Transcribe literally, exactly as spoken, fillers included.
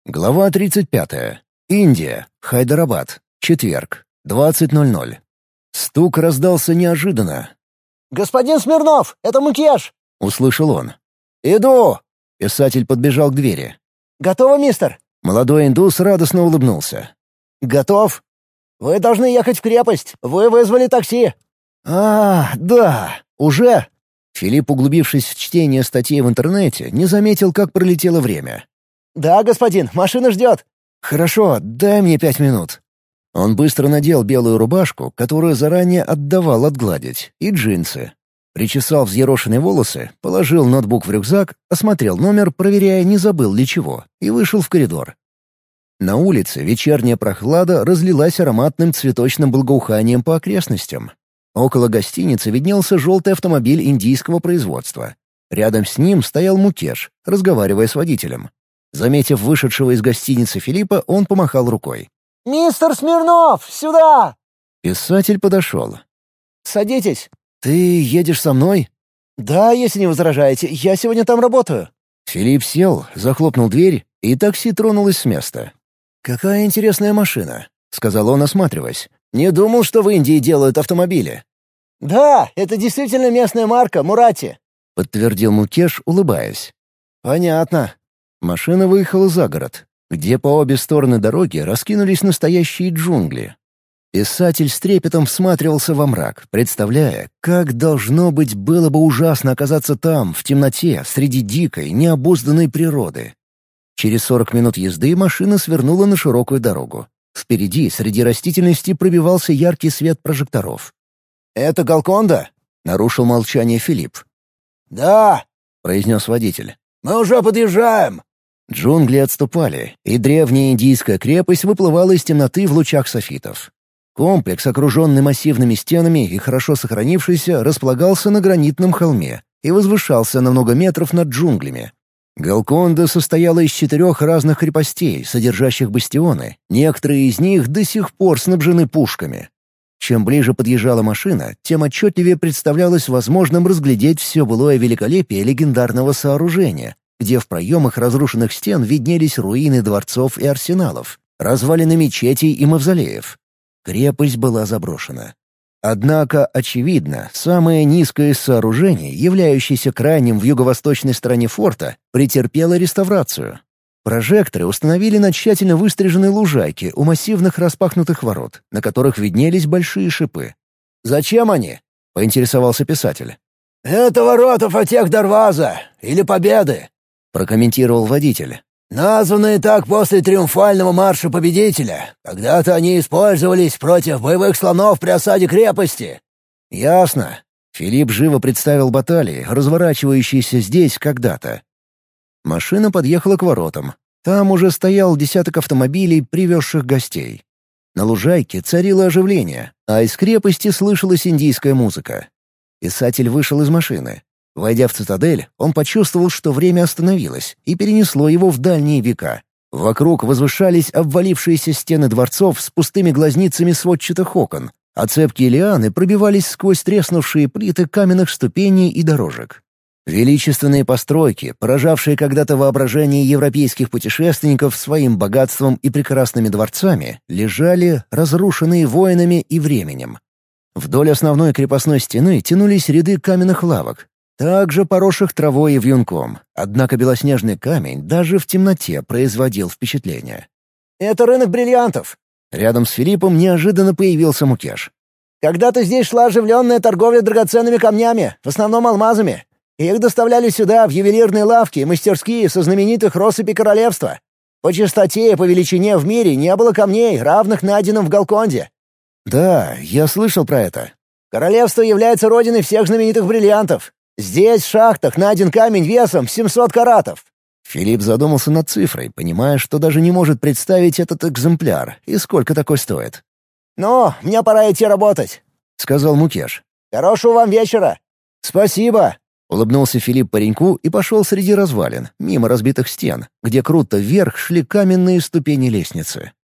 Глава тридцать пятая. Индия. Хайдарабад. Четверг. двадцать ноль ноль. Стук раздался неожиданно. «Господин Смирнов, это Мукеш!» — услышал он. «Иду!» — писатель подбежал к двери. «Готово, мистер?» Молодой индус радостно улыбнулся. «Готов. Вы должны ехать в крепость. Вы вызвали такси». «А, да. Уже?» Филипп, углубившись в чтение статей в интернете, не заметил, как пролетело время. «Да, господин, машина ждет». «Хорошо, дай мне пять минут». Он быстро надел белую рубашку, которую заранее отдавал отгладить, и джинсы. Причесал взъерошенные волосы, положил ноутбук в рюкзак, осмотрел номер, проверяя, не забыл ли чего, и вышел в коридор. На улице вечерняя прохлада разлилась ароматным цветочным благоуханием по окрестностям. Около гостиницы виднелся желтый автомобиль индийского производства. Рядом с ним стоял Мукеш, разговаривая с водителем. Заметив вышедшего из гостиницы Филиппа, он помахал рукой. «Мистер Смирнов, сюда!» Писатель подошел. «Садитесь». «Ты едешь со мной?» «Да, если не возражаете, я сегодня там работаю». Филипп сел, захлопнул дверь, и такси тронулось с места. «Какая интересная машина», — сказал он, осматриваясь. «Не думал, что в Индии делают автомобили». «Да, это действительно местная марка, Мурати», — подтвердил Мукеш, улыбаясь. «Понятно». Машина выехала за город, где по обе стороны дороги раскинулись настоящие джунгли. Писатель с трепетом всматривался во мрак, представляя, как должно быть было бы ужасно оказаться там, в темноте, среди дикой, необузданной природы. Через сорок минут езды машина свернула на широкую дорогу. Впереди, среди растительности, пробивался яркий свет прожекторов. «Это Голконда?» — нарушил молчание Филипп. «Да», — произнес водитель. «Мы уже подъезжаем». Джунгли отступали, и древняя индийская крепость выплывала из темноты в лучах софитов. Комплекс, окруженный массивными стенами и хорошо сохранившийся, располагался на гранитном холме и возвышался на много метров над джунглями. Голконда состояла из четырех разных крепостей, содержащих бастионы. Некоторые из них до сих пор снабжены пушками. Чем ближе подъезжала машина, тем отчетливее представлялось возможным разглядеть все былое великолепие легендарного сооружения, где в проемах разрушенных стен виднелись руины дворцов и арсеналов, развалины мечетей и мавзолеев. Крепость была заброшена. Однако, очевидно, самое низкое из сооружений, являющееся крайним в юго-восточной стороне форта, претерпело реставрацию. Прожекторы установили на тщательно выстриженной лужайке у массивных распахнутых ворот, на которых виднелись большие шипы. «Зачем они?» — поинтересовался писатель. «Это ворота Фатех-Дарваза, или Победы», — прокомментировал водитель. «Названные так после триумфального марша победителя. Когда-то они использовались против боевых слонов при осаде крепости». «Ясно». Филипп живо представил баталии, разворачивающиеся здесь когда-то. Машина подъехала к воротам. Там уже стоял десяток автомобилей, привезших гостей. На лужайке царило оживление, а из крепости слышалась индийская музыка. Писатель вышел из машины. Войдя в цитадель, он почувствовал, что время остановилось, и перенесло его в дальние века. Вокруг возвышались обвалившиеся стены дворцов с пустыми глазницами сводчатых окон, а цепкие лианы пробивались сквозь треснувшие плиты каменных ступеней и дорожек. Величественные постройки, поражавшие когда-то воображение европейских путешественников своим богатством и прекрасными дворцами, лежали, разрушенные воинами и временем. Вдоль основной крепостной стены тянулись ряды каменных лавок, также поросших травой и вьюнком, однако белоснежный камень даже в темноте производил впечатление. «Это рынок бриллиантов». Рядом с Филиппом неожиданно появился Мукеш. «Когда-то здесь шла оживленная торговля драгоценными камнями, в основном алмазами. Их доставляли сюда, в ювелирные лавки и мастерские со знаменитых россыпей королевства. По чистоте и по величине в мире не было камней, равных найденным в Голконде». «Да, я слышал про это». «Королевство является родиной всех знаменитых бриллиантов. Здесь, в шахтах, найден камень весом семьсот каратов». Филипп задумался над цифрой, понимая, что даже не может представить этот экземпляр и сколько такой стоит. «Ну, мне пора идти работать», — сказал Мукеш. «Хорошего вам вечера». «Спасибо», — улыбнулся Филипп пареньку и пошел среди развалин, мимо разбитых стен, где круто вверх шли каменные ступени лестницы.